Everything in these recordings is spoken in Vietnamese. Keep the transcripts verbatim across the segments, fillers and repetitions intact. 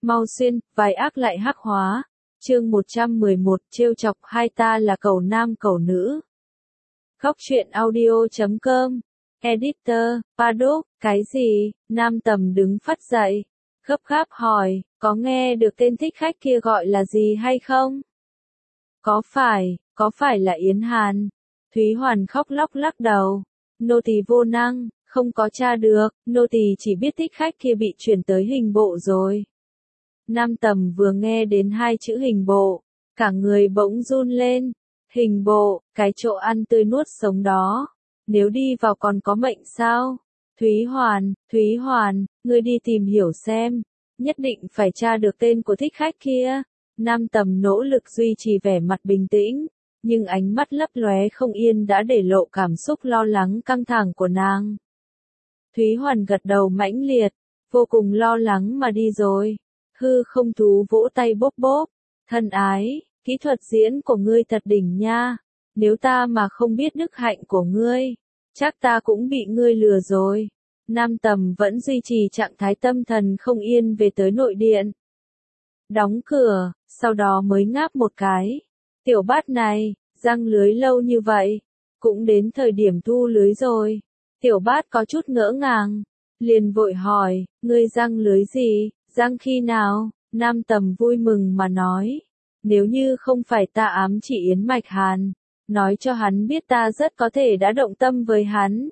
Mau xuyên, vài ác lại hắc hóa. Chương một trăm mười một, trêu chọc hai ta là cẩu nam cẩu nữ. Góc truyện audio chấm com. Editor, Paddock, cái gì? Nam Tầm đứng phắt dậy, gấp gáp hỏi, có nghe được tên thích khách kia gọi là gì hay không? Có phải, có phải là Yến Hàn? Thúy Hoàn khóc lóc lắc đầu. Nô tỳ vô năng, không có tra được, nô tỳ chỉ biết thích khách kia bị chuyển tới hình bộ rồi. Nam Tầm vừa nghe đến hai chữ hình bộ, cả người bỗng run lên. Hình bộ, cái chỗ ăn tươi nuốt sống đó. Nếu đi vào còn có mệnh sao? Thúy Hoàn, Thúy Hoàn, ngươi đi tìm hiểu xem. Nhất định phải tra được tên của thích khách kia. Nam Tầm nỗ lực duy trì vẻ mặt bình tĩnh, nhưng ánh mắt lấp lóe không yên đã để lộ cảm xúc lo lắng căng thẳng của nàng. Thúy Hoàn gật đầu mãnh liệt, vô cùng lo lắng mà đi rồi. Hư không thú vỗ tay bốp bốp. Thân ái, kỹ thuật diễn của ngươi thật đỉnh nha. Nếu ta mà không biết đức hạnh của ngươi, chắc ta cũng bị ngươi lừa rồi. Nam Tầm vẫn duy trì trạng thái tâm thần không yên về tới nội điện. Đóng cửa, sau đó mới ngáp một cái. Tiểu Bát này, răng lưới lâu như vậy, cũng đến thời điểm thu lưới rồi. Tiểu Bát có chút ngỡ ngàng, liền vội hỏi, ngươi răng lưới gì, răng khi nào? Nam Tầm vui mừng mà nói, nếu như không phải ta ám chỉ Yến Mạch Hàn, nói cho hắn biết ta rất có thể đã động tâm với hắn.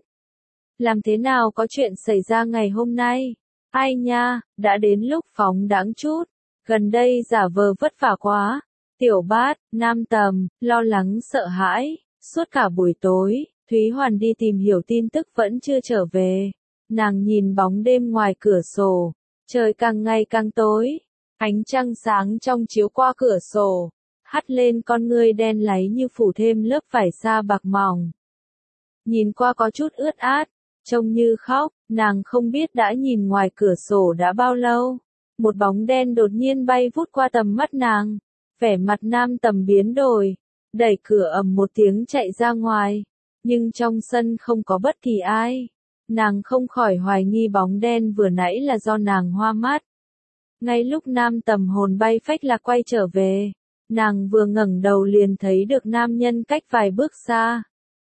Làm thế nào có chuyện xảy ra ngày hôm nay? Ai nha, đã đến lúc phóng đáng chút. Gần đây giả vờ vất vả quá. Tiểu Bát, Nam Tầm, lo lắng sợ hãi. Suốt cả buổi tối, Thúy Hoàn đi tìm hiểu tin tức vẫn chưa trở về. Nàng nhìn bóng đêm ngoài cửa sổ. Trời càng ngày càng tối. Ánh trăng sáng trong chiếu qua cửa sổ, hắt lên con ngươi đen láy như phủ thêm lớp vải sa bạc mỏng. Nhìn qua có chút ướt át, trông như khóc, nàng không biết đã nhìn ngoài cửa sổ đã bao lâu. Một bóng đen đột nhiên bay vút qua tầm mắt nàng, vẻ mặt Nam Tầm biến đổi, đẩy cửa ầm một tiếng chạy ra ngoài, nhưng trong sân không có bất kỳ ai. Nàng không khỏi hoài nghi bóng đen vừa nãy là do nàng hoa mắt. Ngay lúc Nam Tầm hồn bay phách lạc quay trở về, nàng vừa ngẩng đầu liền thấy được nam nhân cách vài bước xa.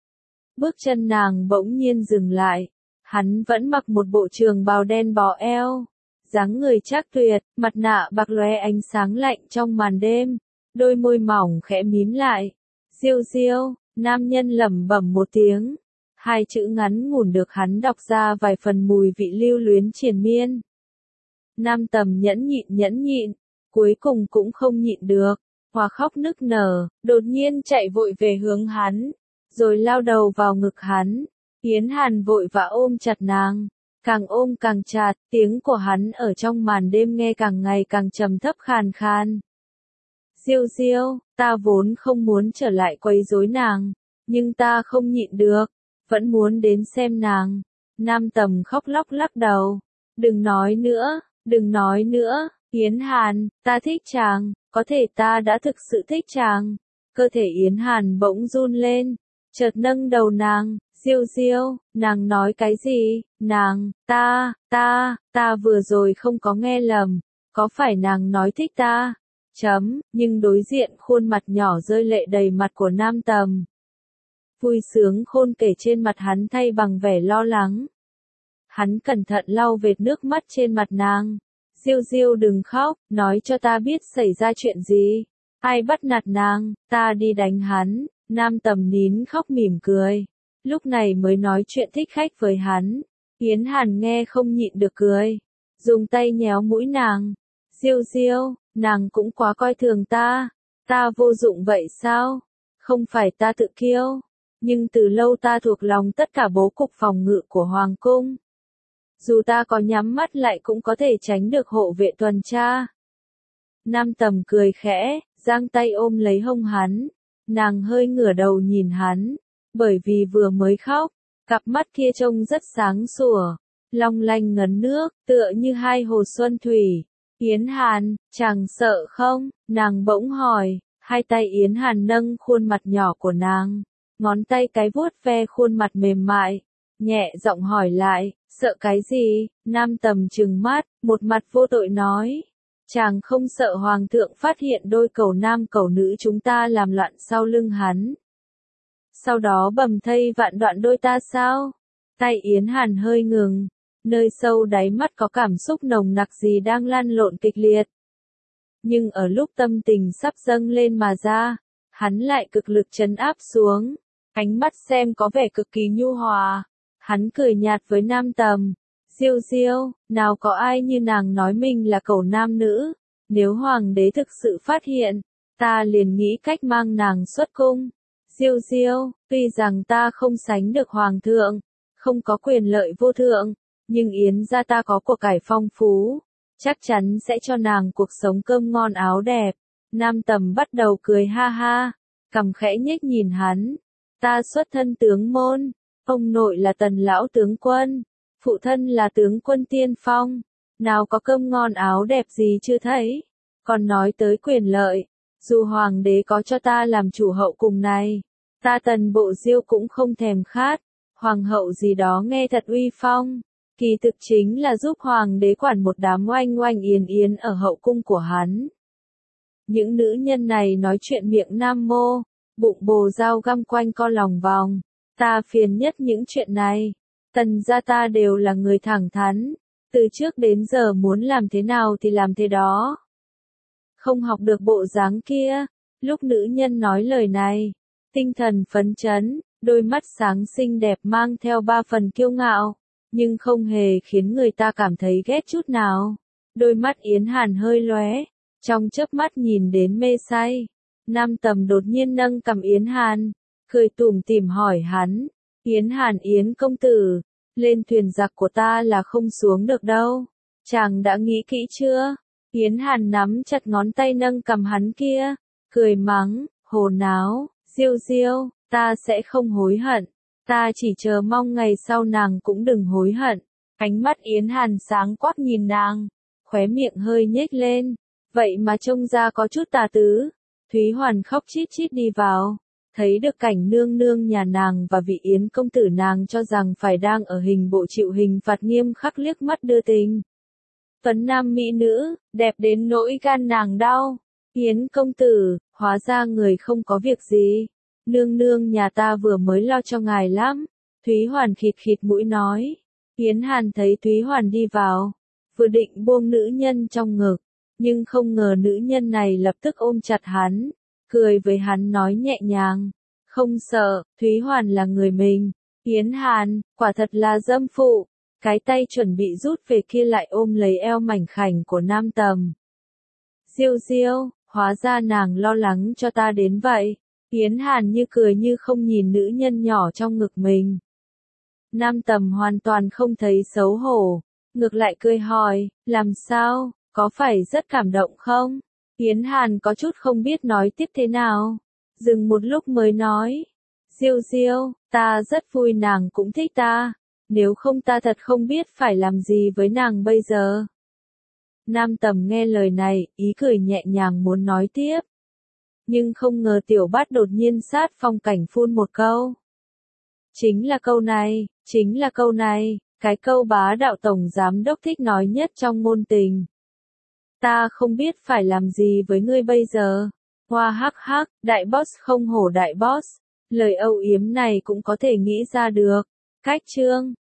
Bước chân nàng bỗng nhiên dừng lại, hắn vẫn mặc một bộ trường bào đen bó eo, dáng người trác tuyệt, mặt nạ bạc lóe ánh sáng lạnh trong màn đêm, đôi môi mỏng khẽ mím lại. Diêu Diêu, nam nhân lẩm bẩm một tiếng, hai chữ ngắn ngủn được hắn đọc ra vài phần mùi vị lưu luyến triền miên. Nam Tầm nhẫn nhịn nhẫn nhịn, cuối cùng cũng không nhịn được, hòa khóc nức nở, đột nhiên chạy vội về hướng hắn, rồi lao đầu vào ngực hắn. Yến Hàn vội vã ôm chặt nàng, càng ôm càng chặt, tiếng của hắn ở trong màn đêm nghe càng ngày càng trầm thấp khàn khan. Diêu Diêu, ta vốn không muốn trở lại quấy rối nàng, nhưng ta không nhịn được, vẫn muốn đến xem nàng. Nam Tầm khóc lóc lắc đầu, đừng nói nữa. Đừng nói nữa, Yến Hàn, ta thích chàng, có thể ta đã thực sự thích chàng. Cơ thể Yến Hàn bỗng run lên, chợt nâng đầu nàng, Diêu Diêu, nàng nói cái gì? Nàng, ta, ta, ta vừa rồi không có nghe lầm, có phải nàng nói thích ta? Chấm, nhưng đối diện khuôn mặt nhỏ rơi lệ đầy mặt của Nam Tầm. Vui sướng khôn kể trên mặt hắn thay bằng vẻ lo lắng. Hắn cẩn thận lau vệt nước mắt trên mặt nàng. Diêu Diêu đừng khóc, nói cho ta biết xảy ra chuyện gì. Ai bắt nạt nàng, ta đi đánh hắn. Nam Tầm nín khóc mỉm cười. Lúc này mới nói chuyện thích khách với hắn. Yến Hàn nghe không nhịn được cười. Dùng tay nhéo mũi nàng. Diêu Diêu, nàng cũng quá coi thường ta. Ta vô dụng vậy sao? Không phải ta tự kiêu. Nhưng từ lâu ta thuộc lòng tất cả bố cục phòng ngự của Hoàng cung. Dù ta có nhắm mắt lại cũng có thể tránh được hộ vệ tuần tra. Nam Tầm cười khẽ, giang tay ôm lấy hông hắn. Nàng hơi ngửa đầu nhìn hắn, bởi vì vừa mới khóc, cặp mắt kia trông rất sáng sủa, long lanh ngấn nước, tựa như hai hồ xuân thủy. Yến Hàn, chàng sợ không? Nàng bỗng hỏi, hai tay Yến Hàn nâng khuôn mặt nhỏ của nàng, ngón tay cái vuốt ve khuôn mặt mềm mại, nhẹ giọng hỏi lại, sợ cái gì? Nam Tầm trừng mắt, một mặt vô tội nói, Chàng không sợ hoàng thượng phát hiện đôi cẩu nam cẩu nữ chúng ta làm loạn sau lưng hắn. Sau đó bầm thây vạn đoạn đôi ta sao? Tay Yến Hàn hơi ngừng, nơi sâu đáy mắt có cảm xúc nồng nặc gì đang lan lộn kịch liệt. Nhưng ở lúc tâm tình sắp dâng lên mà ra, hắn lại cực lực trấn áp xuống, ánh mắt xem có vẻ cực kỳ nhu hòa. Hắn cười nhạt với Nam Tầm, Diêu Diêu, nào có ai như nàng nói mình là cẩu nam nữ, nếu hoàng đế thực sự phát hiện, ta liền nghĩ cách mang nàng xuất cung. Diêu Diêu, tuy rằng ta không sánh được hoàng thượng, không có quyền lợi vô thượng, nhưng Yến gia ta có của cải phong phú, chắc chắn sẽ cho nàng cuộc sống cơm ngon áo đẹp. Nam Tầm bắt đầu cười ha ha, cằm khẽ nhếch nhìn hắn. Ta xuất thân tướng môn, ông nội là Tần lão tướng quân, phụ thân là tướng quân tiên phong, nào có cơm ngon áo đẹp gì chưa thấy, còn nói tới quyền lợi, dù hoàng đế có cho ta làm chủ hậu cùng này, ta Tần Bộ Diêu cũng không thèm khát, hoàng hậu gì đó nghe thật uy phong, kỳ thực chính là giúp hoàng đế quản một đám oanh oanh yến yến ở hậu cung của hắn. Những nữ nhân này nói chuyện miệng nam mô, bụng bồ dao găm quanh co lòng vòng, ta phiền nhất những chuyện này. Tần gia ta đều là người thẳng thắn, từ trước đến giờ muốn làm thế nào thì làm thế đó. Không học được bộ dáng kia, lúc nữ nhân nói lời này, tinh thần phấn chấn, đôi mắt sáng xinh đẹp mang theo ba phần kiêu ngạo, nhưng không hề khiến người ta cảm thấy ghét chút nào. Đôi mắt Yến Hàn hơi lóe, trong chớp mắt nhìn đến mê say. Nam Tầm đột nhiên nâng cằm Yến Hàn, cười tủm tỉm hỏi hắn, Yến Hàn Yến công tử, lên thuyền giặc của ta là không xuống được đâu, chàng đã nghĩ kỹ chưa? Yến Hàn nắm chặt ngón tay nâng cằm hắn kia, cười mắng, hồ náo, Diêu Diêu, ta sẽ không hối hận, ta chỉ chờ mong ngày sau nàng cũng đừng hối hận. Ánh mắt Yến Hàn sáng quắc nhìn nàng, khóe miệng hơi nhếch lên, vậy mà trông ra có chút tà tứ. Thúy Hoàn khóc chít chít đi vào, thấy được cảnh nương nương nhà nàng và vị Yến công tử nàng cho rằng phải đang ở hình bộ chịu hình phạt nghiêm khắc liếc mắt đưa tình. Tuấn nam mỹ nữ, đẹp đến nỗi gan nàng đau. Yến công tử, hóa ra người không có việc gì. Nương nương nhà ta vừa mới lo cho ngài lắm. Thúy Hoàn khịt khịt mũi nói. Yến Hàn thấy Thúy Hoàn đi vào, vừa định buông nữ nhân trong ngực, nhưng không ngờ nữ nhân này lập tức ôm chặt hắn, cười với hắn nói nhẹ nhàng, không sợ, Thúy Hoàn là người mình. Yến Hàn, quả thật là dâm phụ, cái tay chuẩn bị rút về kia lại ôm lấy eo mảnh khảnh của Nam Tầm. Diêu Diêu, hóa ra nàng lo lắng cho ta đến vậy. Yến Hàn như cười như không nhìn nữ nhân nhỏ trong ngực mình. Nam Tầm hoàn toàn không thấy xấu hổ, ngược lại cười hỏi, làm sao, có phải rất cảm động không? Yến Hàn có chút không biết nói tiếp thế nào, dừng một lúc mới nói, Diêu Diêu, ta rất vui nàng cũng thích ta, nếu không ta thật không biết phải làm gì với nàng bây giờ. Nam Tầm nghe lời này, ý cười nhẹ nhàng muốn nói tiếp. Nhưng không ngờ Tiểu Bát đột nhiên sát phong cảnh phun một câu. Chính là câu này, chính là câu này, cái câu bá đạo tổng giám đốc thích nói nhất trong ngôn tình. Ta không biết phải làm gì với ngươi bây giờ. Hoa hắc hắc, đại boss không hổ đại boss. Lời âu yếm này cũng có thể nghĩ ra được. Cách chương